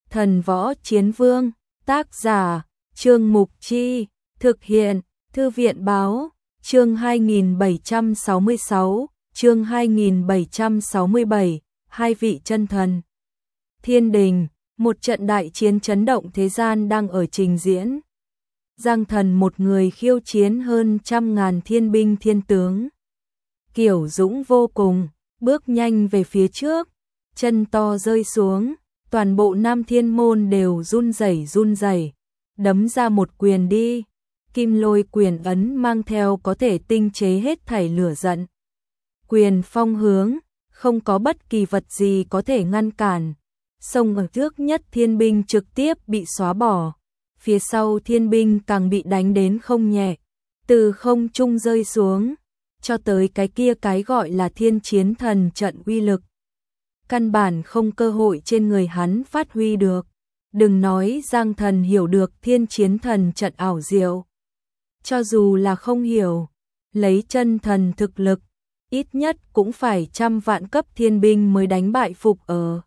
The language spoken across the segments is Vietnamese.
Thần Võ Chiến Vương, tác giả, Trương Mục Chi, thực hiện, Thư viện Báo, chương 2766, chương 2767, hai vị chân thần. Thiên đình, một trận đại chiến chấn động thế gian đang ở trình diễn. Giang Thần một người khiêu chiến hơn 100.000 thiên binh thiên tướng. Kiểu dũng vô cùng, bước nhanh về phía trước, chân to rơi xuống, toàn bộ Nam Thiên Môn đều run rẩy, đấm ra một quyền đi. Kim Lôi quyền ấn mang theo có thể tinh chế hết thảy lửa giận. Quyền phong hướng, không có bất kỳ vật gì có thể ngăn cản. Sông ở trước nhất thiên binh trực tiếp bị xóa bỏ. Phía sau thiên binh càng bị đánh đến không nhẹ. Từ không trung rơi xuống, cho tới cái kia cái gọi là thiên chiến thần trận uy lực. Căn bản không cơ hội trên người hắn phát huy được. Đừng nói Giang Thần hiểu được thiên chiến thần trận ảo diệu. Cho dù là không hiểu, lấy chân thần thực lực, ít nhất cũng phải 100 vạn cấp thiên binh mới đánh bại phục ở.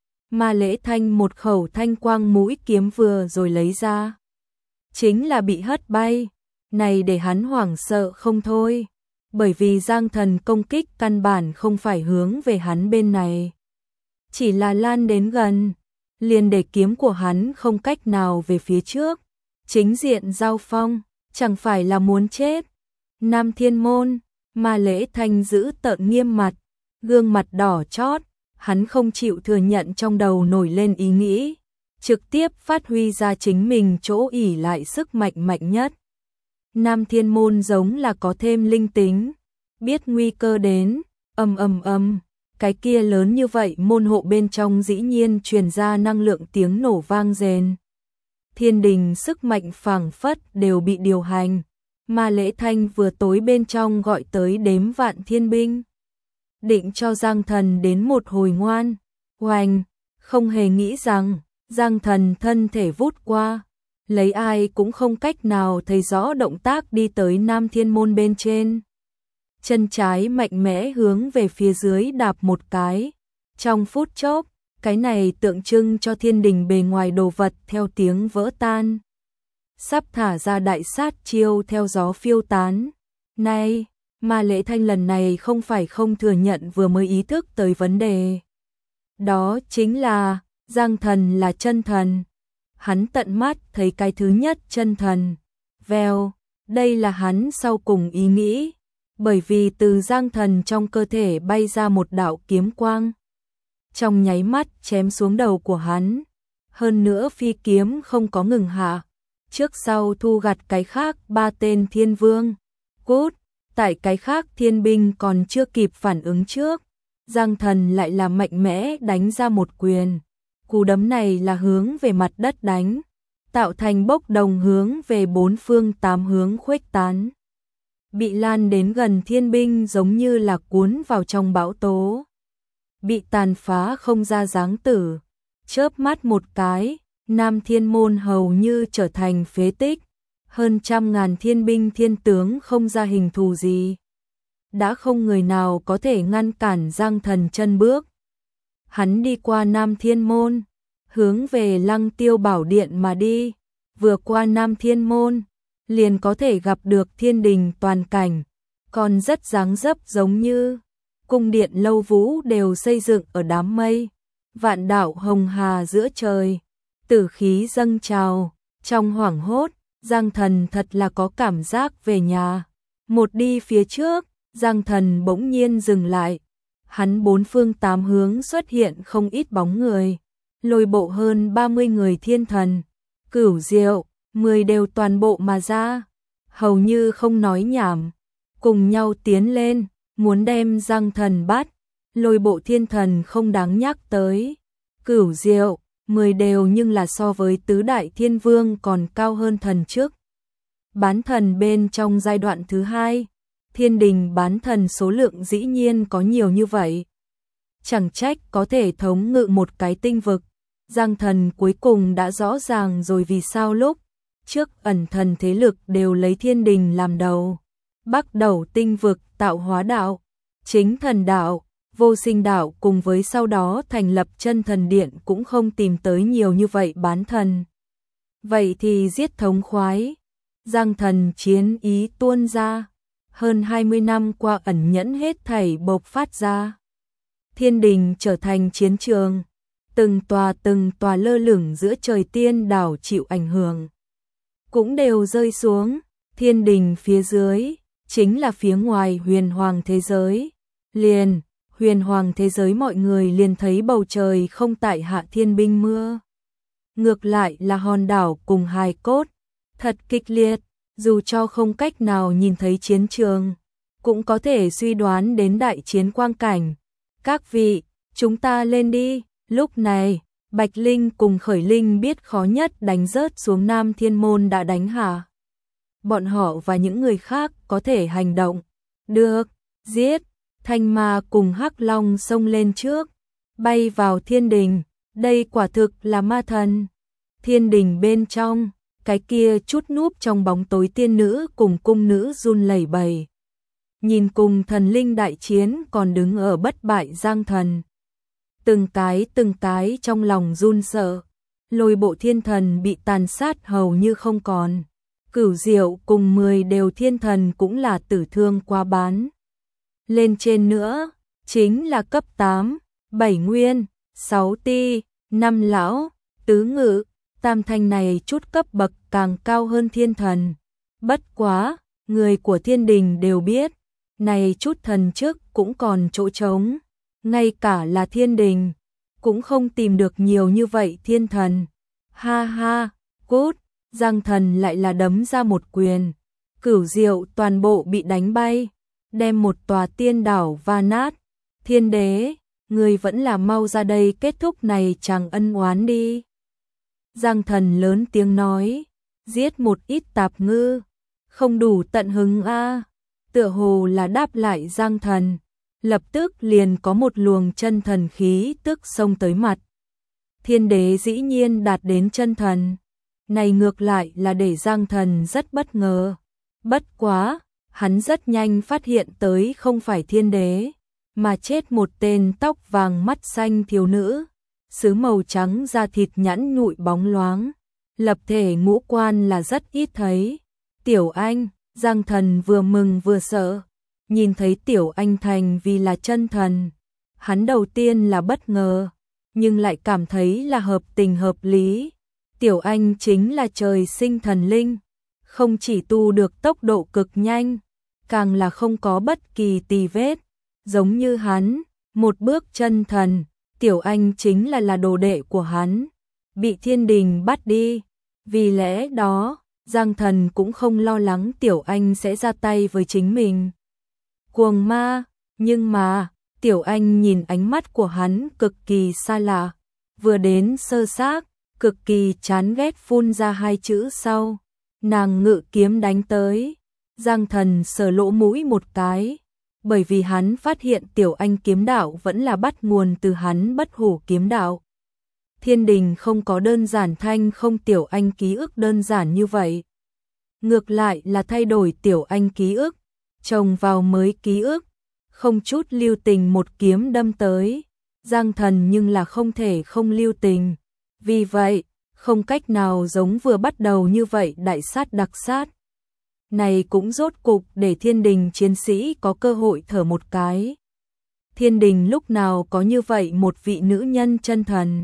Mà Lễ Thanh một khẩu thanh quang mũi kiếm vừa rồi lấy ra, chính là bị hất bay, này để hắn hoảng sợ không thôi, bởi vì Giang Thần công kích căn bản không phải hướng về hắn bên này, chỉ là lan đến gần, liền để kiếm của hắn không cách nào về phía trước, chính diện giao phong, chẳng phải là muốn chết. Nam Thiên Môn, mà Lễ Thanh giữ tợn nghiêm mặt, gương mặt đỏ chót, hắn không chịu thừa nhận trong đầu nổi lên ý nghĩ, trực tiếp phát huy ra chính mình chỗ ỷ lại sức mạnh mạnh nhất. Nam Thiên Môn giống là có thêm linh tính, biết nguy cơ đến, ầm, cái kia lớn như vậy môn hộ bên trong dĩ nhiên truyền ra năng lượng tiếng nổ vang rền. Thiên đình sức mạnh phảng phất đều bị điều hành, mà Lễ Thanh vừa tối bên trong gọi tới đếm vạn thiên binh. Định cho Giang Thần đến một hồi ngoan, oanh, không hề nghĩ rằng, Giang Thần thân thể vút qua, lấy ai cũng không cách nào thấy rõ động tác đi tới Nam Thiên Môn bên trên. Chân trái mạnh mẽ hướng về phía dưới đạp một cái, trong phút chốc, cái này tượng trưng cho thiên đình bề ngoài đồ vật theo tiếng vỡ tan. Sắp thả ra đại sát chiêu theo gió phiêu tán. Này, mà Lễ Thanh lần này không phải không thừa nhận vừa mới ý thức tới vấn đề. Đó chính là, Giang Thần là chân thần. Hắn tận mắt thấy cái thứ nhất chân thần. Vèo, đây là hắn sau cùng ý nghĩ. Bởi vì từ Giang Thần trong cơ thể bay ra một đạo kiếm quang. Trong nháy mắt chém xuống đầu của hắn. Hơn nữa phi kiếm không có ngừng hạ. Trước sau thu gặt cái khác 3 tên thiên vương. Cút, tại cái khác thiên binh còn chưa kịp phản ứng trước. Giang Thần lại là mạnh mẽ đánh ra một quyền. Cú đấm này là hướng về mặt đất đánh. Tạo thành bốc đồng hướng về 4 phương 8 hướng khuếch tán. Bị lan đến gần thiên binh giống như là cuốn vào trong bão tố. Bị tàn phá không ra dáng tử. Chớp mắt một cái, Nam Thiên Môn hầu như trở thành phế tích. Hơn 100.000 thiên binh thiên tướng không ra hình thù gì. Đã không người nào có thể ngăn cản Giang Thần chân bước. Hắn đi qua Nam Thiên Môn, hướng về Lăng Tiêu Bảo Điện mà đi. Vừa qua Nam Thiên Môn, liền có thể gặp được thiên đình toàn cảnh, còn rất dáng dấp giống như cung điện lâu vũ đều xây dựng ở đám mây, vạn đạo hồng hà giữa trời, tử khí dâng trào, trong hoảng hốt, Giang Thần thật là có cảm giác về nhà. Một đi phía trước, Giang Thần bỗng nhiên dừng lại, hắn 4 phương 8 hướng xuất hiện không ít bóng người, lôi bộ hơn 30 người thiên thần, Cửu Diệu, 10 đều toàn bộ mà ra, hầu như không nói nhảm, cùng nhau tiến lên, muốn đem Giang Thần bắt. Lôi bộ thiên thần không đáng nhắc tới, Cửu Diệu, 10 đều nhưng là so với tứ đại thiên vương còn cao hơn thần trước. Bán thần bên trong giai đoạn thứ 2, thiên đình bán thần số lượng dĩ nhiên có nhiều như vậy. Chẳng trách có thể thống ngự một cái tinh vực. Giang Thần cuối cùng đã rõ ràng rồi vì sao lúc trước ẩn thần thế lực đều lấy thiên đình làm đầu. Bắt đầu tinh vực tạo hóa đạo, chính thần đạo, Vô Sinh đạo cùng với sau đó thành lập Chân Thần Điện cũng không tìm tới nhiều như vậy bán thần. Vậy thì giết thống khoái. Giang Thần chiến ý tuôn ra. Hơn 20 năm qua ẩn nhẫn hết thảy bộc phát ra. Thiên đình trở thành chiến trường. Từng tòa lơ lửng giữa trời tiên đảo chịu ảnh hưởng. Cũng đều rơi xuống. Thiên đình phía dưới, chính là phía ngoài huyền hoàng thế giới. Huyền hoàng thế giới mọi người liền thấy bầu trời không tại hạ thiên binh mưa. Ngược lại là hòn đảo cùng hài cốt. Thật kịch liệt, dù cho không cách nào nhìn thấy chiến trường, cũng có thể suy đoán đến đại chiến quang cảnh. Các vị, chúng ta lên đi. Lúc này, Bạch Linh cùng Khởi Linh biết khó nhất đánh rớt xuống Nam Thiên Môn đã đánh hạ. Bọn họ và những người khác có thể hành động. Được, giết. Thanh Ma cùng Hắc Long xông lên trước, bay vào thiên đình. Đây quả thực là ma thần. Thiên đình bên trong, cái kia chút núp trong bóng tối tiên nữ cùng cung nữ run lẩy bẩy. Nhìn cùng thần linh đại chiến còn đứng ở bất bại Giang Thần. Từng cái trong lòng run sợ. Lôi bộ thiên thần bị tàn sát hầu như không còn. Cửu Diệu cùng 10 đều thiên thần cũng là tử thương quá bán. Lên trên nữa, chính là cấp 8, 7 nguyên, 6 ti, 5 lão, tứ ngự, tam thanh này chút cấp bậc càng cao hơn thiên thần. Bất quá, người của thiên đình đều biết, này chút thần chức cũng còn chỗ trống, ngay cả là thiên đình, cũng không tìm được nhiều như vậy thiên thần. Ha ha, cút, Giang Thần lại là đấm ra một quyền, Cửu Diệu toàn bộ bị đánh bay, đem một tòa tiên đảo va nát. Thiên đế, người vẫn là mau ra đây kết thúc này chàng ân oán đi. Giang Thần lớn tiếng nói, giết một ít tạp ngư, không đủ tận hứng a. Tựa hồ là đáp lại Giang Thần, lập tức liền có một luồng chân thần khí tức xông tới mặt. Thiên đế dĩ nhiên đạt đến chân thần, này ngược lại là để Giang Thần rất bất ngờ. Bất quá, hắn rất nhanh phát hiện tới không phải thiên đế, mà chết một tên tóc vàng mắt xanh thiếu nữ, sứ màu trắng da thịt nhẵn nhụi bóng loáng, lập thể ngũ quan là rất ít thấy. Tiểu Anh, Giang Thần vừa mừng vừa sợ, nhìn thấy Tiểu Anh thành vì là chân thần, hắn đầu tiên là bất ngờ, nhưng lại cảm thấy là hợp tình hợp lý. Tiểu Anh chính là trời sinh thần linh, không chỉ tu được tốc độ cực nhanh, càng là không có bất kỳ tì vết, giống như hắn, một bước chân thần. Tiểu Anh chính là đồ đệ của hắn, bị thiên đình bắt đi. Vì lẽ đó, Giang Thần cũng không lo lắng Tiểu Anh sẽ ra tay với chính mình. Cuồng ma, nhưng mà, Tiểu Anh nhìn ánh mắt của hắn cực kỳ xa lạ, vừa đến sơ xác, cực kỳ chán ghét phun ra hai chữ sau. Nàng ngự kiếm đánh tới, Giang Thần sờ lỗ mũi một cái, bởi vì hắn phát hiện Tiểu Anh kiếm đạo vẫn là bắt nguồn từ hắn Bất Hủ kiếm đạo. Thiên đình không có đơn giản thanh không Tiểu Anh ký ức đơn giản như vậy. Ngược lại là thay đổi Tiểu Anh ký ức, chồng vào mới ký ức, không chút lưu tình một kiếm đâm tới. Giang Thần nhưng là không thể không lưu tình. Vì vậy, không cách nào giống vừa bắt đầu như vậy đại sát đặc sát. Này cũng rốt cục để thiên đình chiến sĩ có cơ hội thở một cái. Thiên đình lúc nào có như vậy một vị nữ nhân chân thần.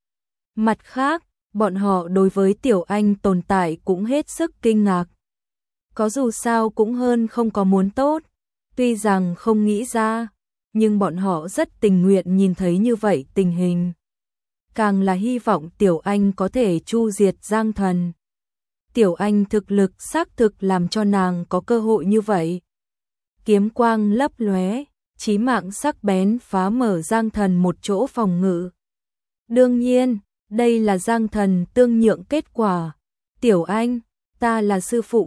Mặt khác, bọn họ đối với Tiểu Anh tồn tại cũng hết sức kinh ngạc. Có dù sao cũng hơn không có muốn tốt, tuy rằng không nghĩ ra, nhưng bọn họ rất tình nguyện nhìn thấy như vậy tình hình. Càng là hy vọng Tiểu Anh có thể chu diệt Giang Thần. Tiểu Anh thực lực xác thực làm cho nàng có cơ hội như vậy. Kiếm quang lấp lóe, chí mạng sắc bén phá mở Giang Thần một chỗ phòng ngự. Đương nhiên, đây là Giang Thần tương nhượng kết quả. Tiểu Anh, ta là sư phụ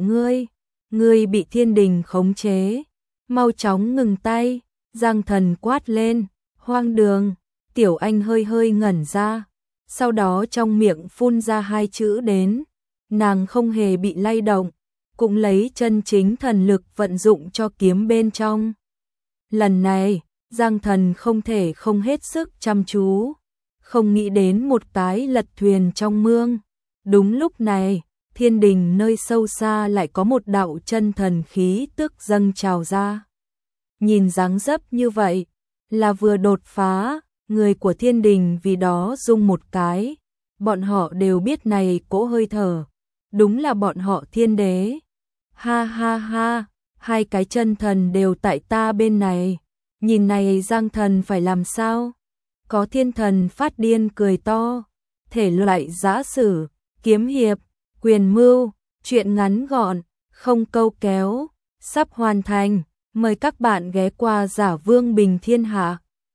ngươi bị thiên đình khống chế, mau chóng ngừng tay. Giang Thần quát lên, hoang đường. Tiểu Anh hơi ngẩn ra, sau đó trong miệng phun ra hai chữ đến. Nàng không hề bị lay động, cũng lấy chân chính thần lực vận dụng cho kiếm bên trong. Lần này, Giang Thần không thể không hết sức chăm chú, không nghĩ đến một cái lật thuyền trong mương. Đúng lúc này, thiên đình nơi sâu xa lại có một đạo chân thần khí tức dâng trào ra. Nhìn dáng dấp như vậy, là vừa đột phá, người của thiên đình vì đó rung một cái. Bọn họ đều biết này cỗ hơi thở, đúng là bọn họ thiên đế. Ha ha ha, hai cái chân thần đều tại ta bên này. Nhìn này Giang Thần phải làm sao? Có thiên thần phát điên cười to. Thể loại giã sử, kiếm hiệp, quyền mưu, truyện ngắn gọn, không câu kéo, sắp hoàn thành. Mời các bạn ghé qua Giả Vương Bình Thiên Hạ.